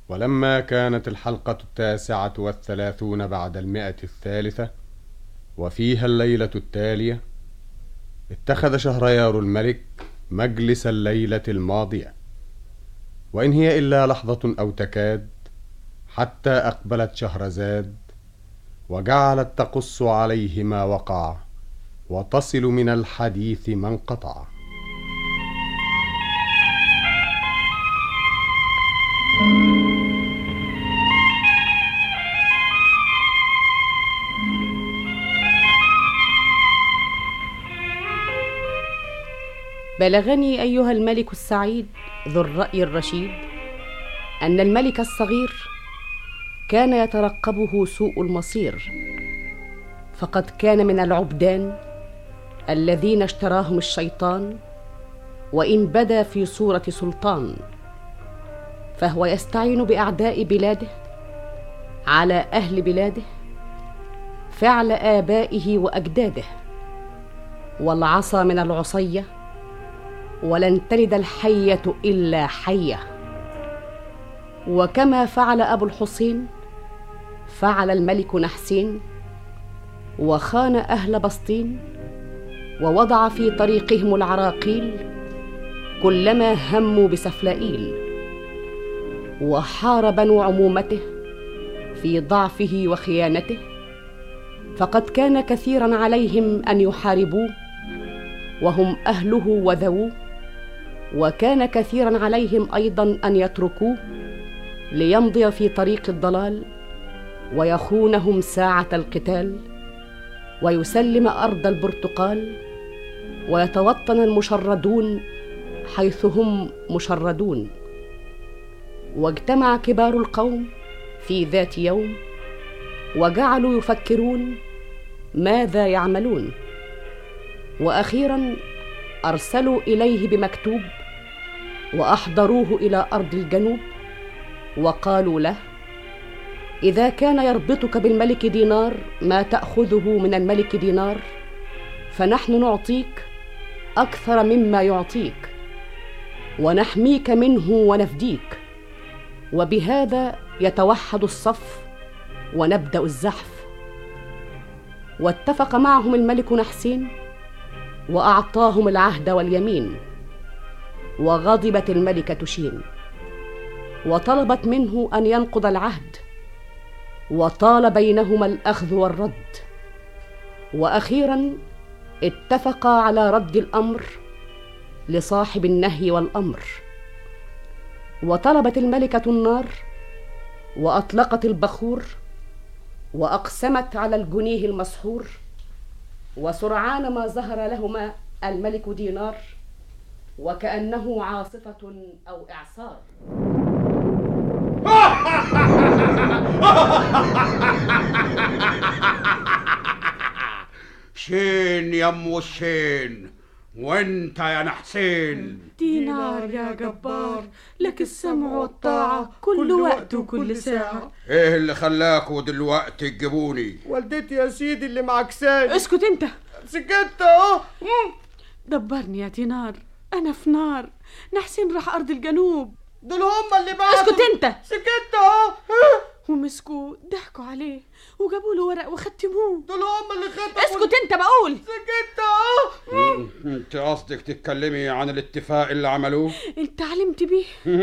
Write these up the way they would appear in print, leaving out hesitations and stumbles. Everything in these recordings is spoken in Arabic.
ولما كانت الحلقة 39 بعد 100 وفيها الليلة التالية، اتخذ شهريار الملك مجلس الليلة الماضية، وإن هي إلا لحظة أو تكاد، حتى أقبلت شهرزاد وجعلت تقص عليه ما وقع وتصل من الحديث ما انقطع. بلغني أيها الملك السعيد ذو الرأي الرشيد أن الملك الصغير كان يترقبه سوء المصير، فقد كان من العبدان الذين اشتراهم الشيطان، وإن بدا في صورة سلطان، فهو يستعين بأعداء بلاده على أهل بلاده فعل آبائه وأجداده، والعصا من العصية ولن تلد الحية إلا حية. وكما فعل أبو الحسين فعل الملك نحسين، وخان أهل بسطين ووضع في طريقهم العراقيل كلما هموا بسفلائيل، وحار بنو عمومته في ضعفه وخيانته، فقد كان كثيرا عليهم أن يحاربوه وهم أهله وذووه، وكان كثيرا عليهم أيضا أن يتركوه ليمضي في طريق الضلال ويخونهم ساعة القتال، ويسلم أرض البرتقال ويتوطن المشردون حيث هم مشردون. واجتمع كبار القوم في ذات يوم وجعلوا يفكرون ماذا يعملون، وأخيرا أرسلوا إليه بمكتوب وأحضروه إلى أرض الجنوب، وقالوا له: إذا كان يربطك بالملك دينار ما تأخذه من الملك دينار، فنحن نعطيك أكثر مما يعطيك، ونحميك منه ونفديك، وبهذا يتوحد الصف ونبدأ الزحف. واتفق معهم الملك نحسين وأعطاهم العهد واليمين. وغضبت الملكة شين وطلبت منه أن ينقض العهد، وطال بينهما الأخذ والرد، وأخيرا اتفقا على رد الأمر لصاحب النهي والأمر. وطلبت الملكة النار وأطلقت البخور وأقسمت على الجنيه المسحور، وسرعان ما ظهر لهما الملك دينار وكأنه عاصفة أو إعصار. شين يم الشين، وانت يا نحسين. دينار يا جبار، لك السمع والطاعة كل وقت وكل ساعة. ايه اللي خلاكوا دلوقتي تجيبوني؟ والدتي يا سيدي اللي معكساني. اسكت انت. سكت اهو. دبرني يا دينار، انا في نار. نحسين راح ارض الجنوب. دول هم اللي بعتوا. اسكت انت. سكت اهو. ومسكوه ضحكوا عليه وجابوا له ورق وختموه. دول هم اللي ختموا. اسكت انت بقول. سكت اهو. انت قصدك تتكلمي عن الاتفاق اللي عملوه؟ انت علمت بيه.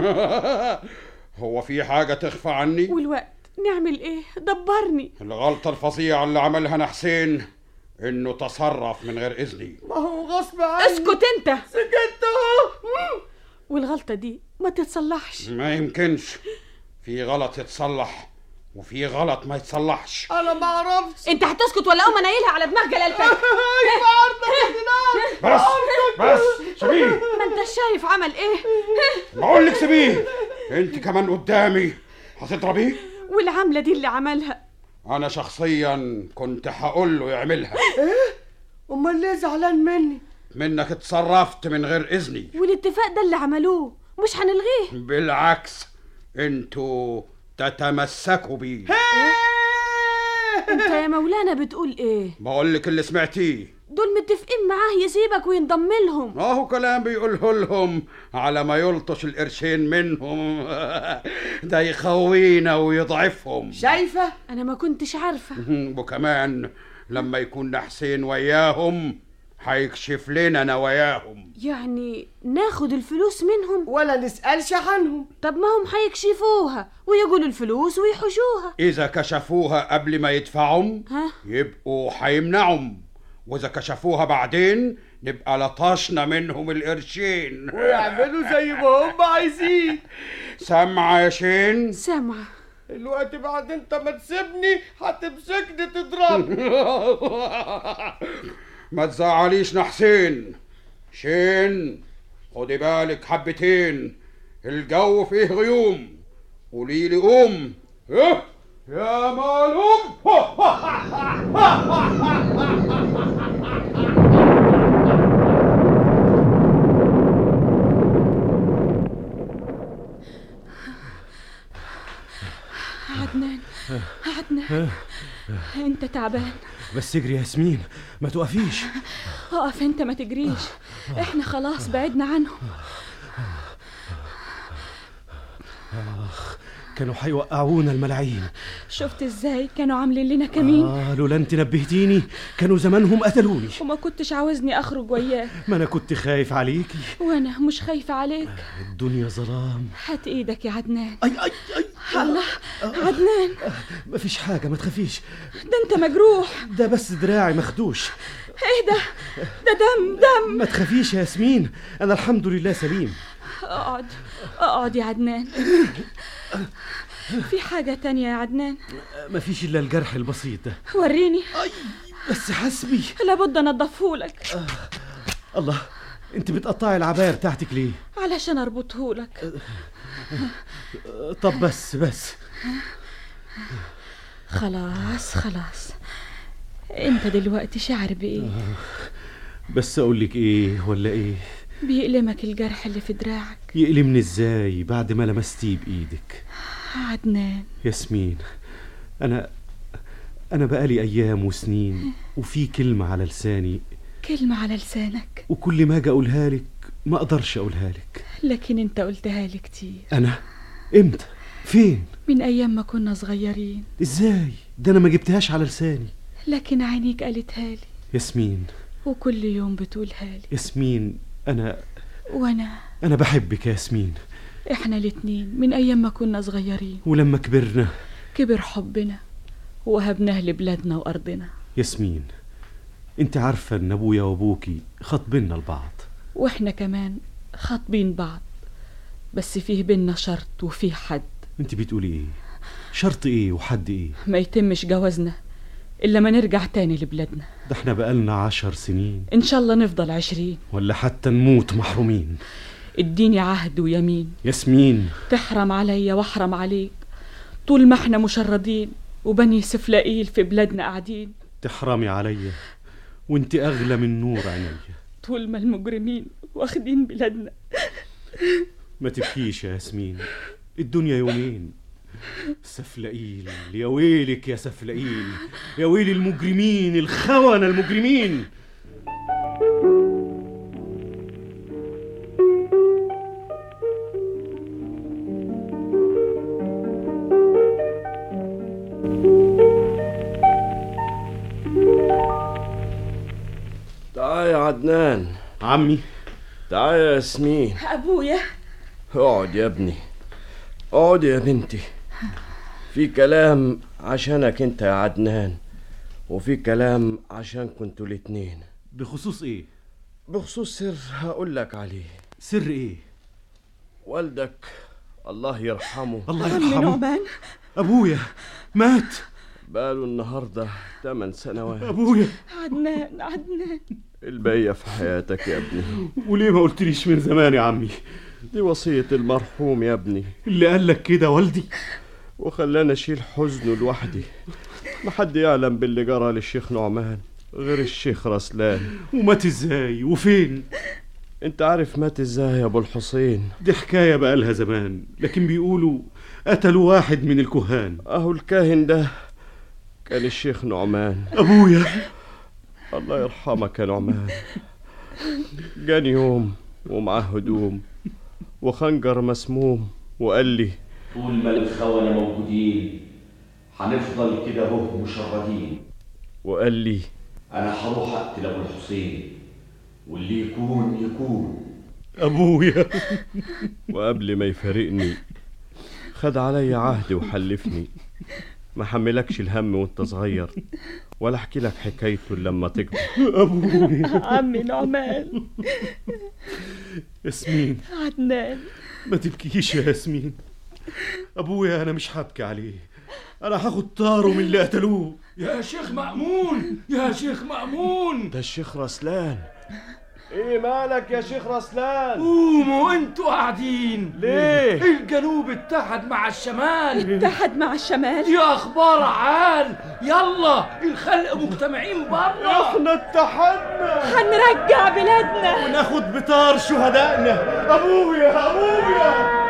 هو في حاجة تخفى عني؟ والوقت نعمل ايه؟ دبرني. الغلطة الفظيعة اللي عملها نحسين انه تصرف من غير اذني. ما هو غصب عني. اسكت انت. سكت اهو. والغلطة دي ما تتصلحش. ما يمكنش. في غلط يتصلح وفي غلط ما يتصلحش. انا ما اعرفش. انت هتسكت ولا اقوم انيلها على دماغ جلالتك؟ بس سيبيه. ما انت شايف عمل ايه؟ بقول لك سيبيه. انت كمان قدامي هتضربيه. والعملة دي اللي عملها انا شخصيا كنت هقول له يعملها. ايه؟ امال ليه زعلان مني؟ منك اتصرفت من غير اذني. والاتفاق ده اللي عملوه مش هنلغيه. بالعكس، انتوا تتمسكوا بيه. انت يا مولانا بتقول ايه؟ بقول لك اللي سمعتيه. دول متفقين معاه يسيبك وينضم لهم. اهو كلام بيقوله لهم على ما يلطش القرشين منهم. ده يخوينا ويضعفهم. شايفة؟ انا ما كنتش عارفة. وكمان لما يكون حسين وياهم هيكشف لنا نواياهم. يعني ناخد الفلوس منهم ولا نسألش عنهم؟ طب ما هم هيكشفوها ويقولوا الفلوس ويحوشوها. اذا كشفوها قبل ما يدفعهم يبقوا هيمنعهم، واذا كشفوها بعدين نبقى لطشنا منهم القرشين ويعملوا زي ما هم عايزين. سامعة يا شين؟ سامعة. الوقت بعد انت ما تسيبني هتمسكني تضربني. ما تزعليش حسين. شين خدي بالك حبتين، الجو فيه غيوم. قوليلي قوم. ايه يا معلوم. عدنان انت تعبان. بس اجري يا ياسمين، ما توقفيش. اقف انت، ما تجريش، احنا خلاص بعدنا عنهم. كانوا هيوقعونا الملاعين. شفت ازاي كانوا عاملين لنا كمين؟ لولا انت نبهتيني كانوا زمانهم قتلوني. وما كنتش عاوزني اخرج وياك. ما انا كنت خايف عليكي. وانا مش خايفة عليك. الدنيا ظلام. هات ايدك يا عدنان. اي اي اي الله. عدنان مفيش حاجة، ما تخافيش. ده انت مجروح. ده بس دراعي مخدوش. ايه ده؟ ده دم. ما تخافيش يا ياسمين، انا الحمد لله سليم. اقعد يا عدنان. في حاجة تانية يا عدنان؟ مفيش الا الجرح البسيط ده. وريني. بس حسبي. لابد انضفهولك. الله، انت بتقطعي العباية بتاعتك ليه؟ علشان اربطهولك. طب بس خلاص انت دلوقتي شعر بايه؟ بس اقولك ايه ولا ايه؟ بيألمك الجرح اللي في دراعك. يألمني ازاي بعد ما لمستيه بايدك؟ عدنان. ياسمين، انا بقالي ايام وسنين وفي كلمة على لساني. كلمة على لسانك؟ وكل ما اجي اقولها لك ما اقدرش اقولها لك. لكن انت قلتها لي كتير. انا؟ امتى؟ فين؟ من ايام ما كنا صغيرين. ازاي؟ ده انا ما جبتهاش على لساني. لكن عينيك قالتها لي. ياسمين. وكل يوم بتقولها لي. ياسمين، وانا بحبك يا ياسمين. احنا الاتنين من ايام ما كنا صغيرين، ولما كبرنا كبر حبنا وهبناه لبلادنا وارضنا. ياسمين، انت عارفة ان ابويا وابوكي خاطبيننا لبعض، واحنا كمان خاطبين بعض، بس فيه بينا شرط وفيه حد. انت بتقولي ايه؟ شرط ايه وحد ايه؟ ما يتمش جوازنا الا ما نرجع تاني لبلادنا. ده احنا بقالنا 10 سنين، ان شاء الله نفضل 20 ولا حتى نموت محرومين. اديني عهد ويمين ياسمين، تحرم عليا واحرم عليك طول ما احنا مشردين وبني سفلائيل في بلادنا قاعدين. تحرمي عليا وانت اغلى من نور عينيا طول ما المجرمين واخدين بلادنا. ما تبكيش يا ياسمين، الدنيا يومين. سفلائيل، يا ويلك يا سفلائيل، يا ويل المجرمين، الخونة المجرمين. تعال يا عدنان. عمي. تعال يا ياسمين. ابويا. اقعد يا ابني، اقعد يا بنتي. في كلام عشانك انت يا عدنان، وفي كلام عشان كنتوا الاتنين. بخصوص ايه؟ بخصوص سر هقول لك عليه. سر ايه؟ والدك الله يرحمه. الله يرحمه. نعمان ابويا مات بقاله النهارده 8 سنوات. ابويا. عدنان الباقية في حياتك يا ابني. وليه ما قلتليش من زمان يا عمي؟ دي وصية المرحوم يا ابني. اللي قالك كده والدي وخلانا اشيل حزنه لوحدي. ما حد يعلم باللي جرى للشيخ نعمان غير الشيخ رسلان. ومات ازاي وفين؟ انت عارف مات ازاي يا ابو الحسين؟ دي حكاية بقالها زمان، لكن بيقولوا قتلوا واحد من الكهان. اهو الكاهن ده كان الشيخ نعمان. ابويا الله يرحمك يا نعمان. جاني يوم ومعاه هدوم وخنجر مسموم وقال لي طول ما الخونة موجودين هنفضل كده اهو مشردين. وقال لي انا هروح اقتل ابو الحسين واللي يكون يكون. ابويا. وقبل ما يفارقني خد علي عهد وحلفني ما حملكش الهم وانت صغير ولا احكي لك حكايته لما تكبر. ابويا. عمي نعمان. ياسمين، عدنان، ما تبكيش يا ياسمين. ابويا انا مش هبكي عليه، انا هاخد طاره من اللي قتلوه. يا شيخ مأمون، يا شيخ مأمون. ده الشيخ رسلان. ايه مالك يا شيخ رسلان؟ قوموا انتوا قاعدين ليه؟ الجنوب اتحد مع الشمال. اتحد مع الشمال؟ دي اخبار عال. يلا الخلق مجتمعين بره. احنا اتحدنا، هنرجع بلادنا وناخد بطار شهدائنا. ابويا ابويا.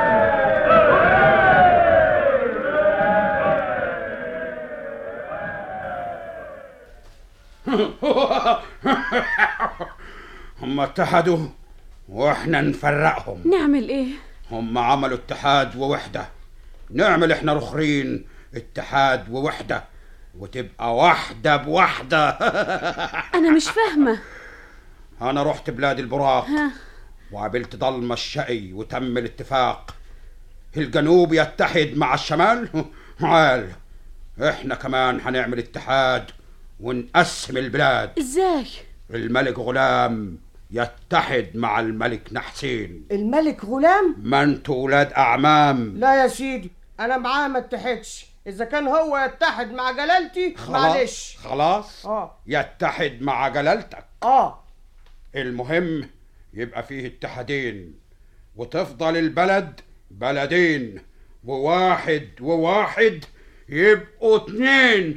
هم اتحدوا واحنا نفرقهم. نعمل ايه؟ هم عملوا اتحاد ووحدة، نعمل احنا الاخرين اتحاد ووحدة وتبقى واحدة بوحدة. انا مش فاهمة. انا رحت بلاد البراق وقابلت ضلمة الشقي وتم الاتفاق. الجنوب يتحد مع الشمال. عال احنا كمان هنعمل اتحاد ونقسم البلاد. ازاي؟ الملك غلام يتحد مع الملك نحسين. الملك غلام؟ ما انتوا ولاد اعمام. لا يا سيدي، انا معاه ما اتحدش. اذا كان هو يتحد مع جلالتي معلش. خلاص يتحد مع جلالتك. المهم يبقى فيه اتحادين وتفضل البلد بلدين، وواحد وواحد يبقوا 2.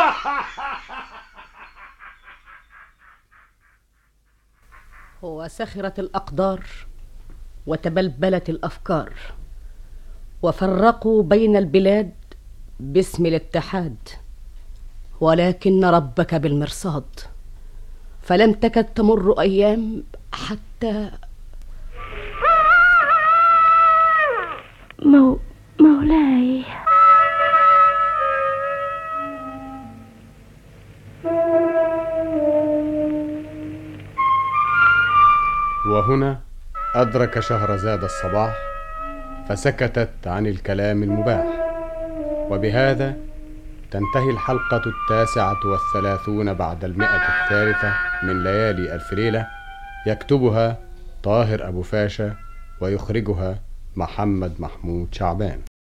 وسخرت الأقدار وتبلبلت الأفكار وفرقوا بين البلاد باسم الاتحاد، ولكن ربك بالمرصاد. فلم تكد تمر أيام حتى مولاي. وهنا أدرك شهرزاد الصباح فسكتت عن الكلام المباح. وبهذا تنتهي الحلقة 39 بعد 100 من ليالي ألف ليلة. يكتبها طاهر أبو فاشا ويخرجها محمد محمود شعبان.